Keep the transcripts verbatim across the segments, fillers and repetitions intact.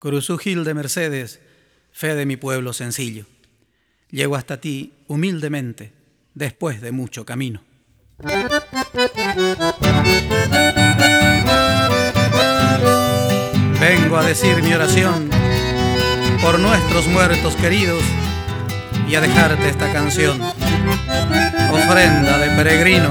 Curuzú Gil de Mercedes, fe de mi pueblo sencillo. Llego hasta ti humildemente, después de mucho camino. Vengo a decir mi oración por nuestros muertos queridos y a dejarte esta canción, ofrenda de peregrino.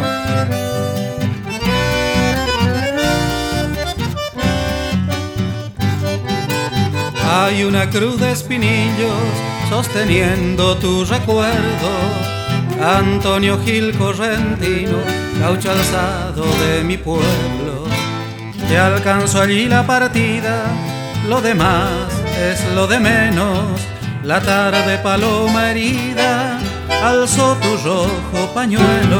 Hay una cruz de espinillos sosteniendo tu recuerdo, Antonio Gil Correntino, gaucho alzado de mi pueblo. Te alcanzó allí la partida, lo demás es lo de menos. La tarde paloma herida alzó tu rojo pañuelo.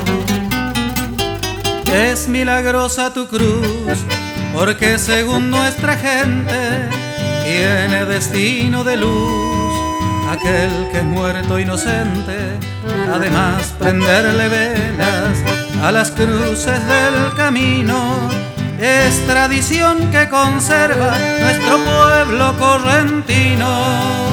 Es milagrosa tu cruz, porque según nuestra gente tiene destino de luz aquel que es muerto inocente. Además prenderle velas a las cruces del camino es tradición que conserva nuestro pueblo correntino.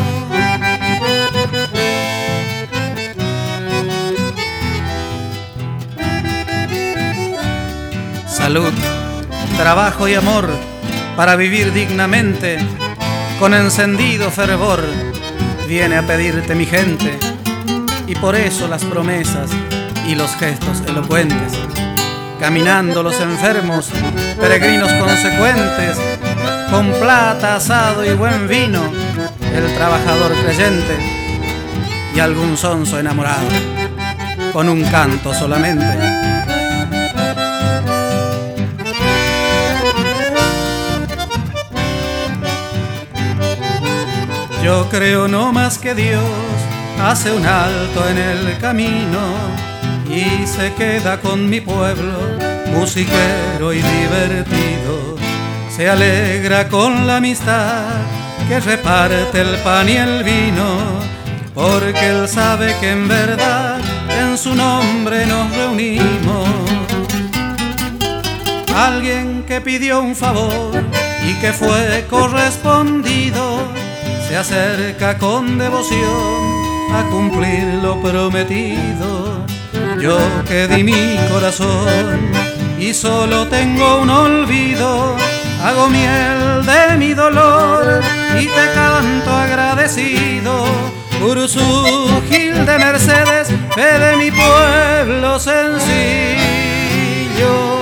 Salud, trabajo y amor para vivir dignamente, con encendido fervor viene a pedirte mi gente, y por eso las promesas y los gestos elocuentes. Caminando los enfermos, peregrinos consecuentes, con plata, asado y buen vino, el trabajador creyente y algún sonso enamorado, con un canto solamente. Yo creo no más que Dios hace un alto en el camino y se queda con mi pueblo, musiquero y divertido. Se alegra con la amistad que reparte el pan y el vino, porque él sabe que en verdad en su nombre nos reunimos. Alguien que pidió un favor y que fue correspondido se acerca con devoción a cumplir lo prometido. Yo que di mi corazón y solo tengo un olvido, hago miel de mi dolor y te canto agradecido. Curuzú Gil de Mercedes, fe de mi pueblo sencillo.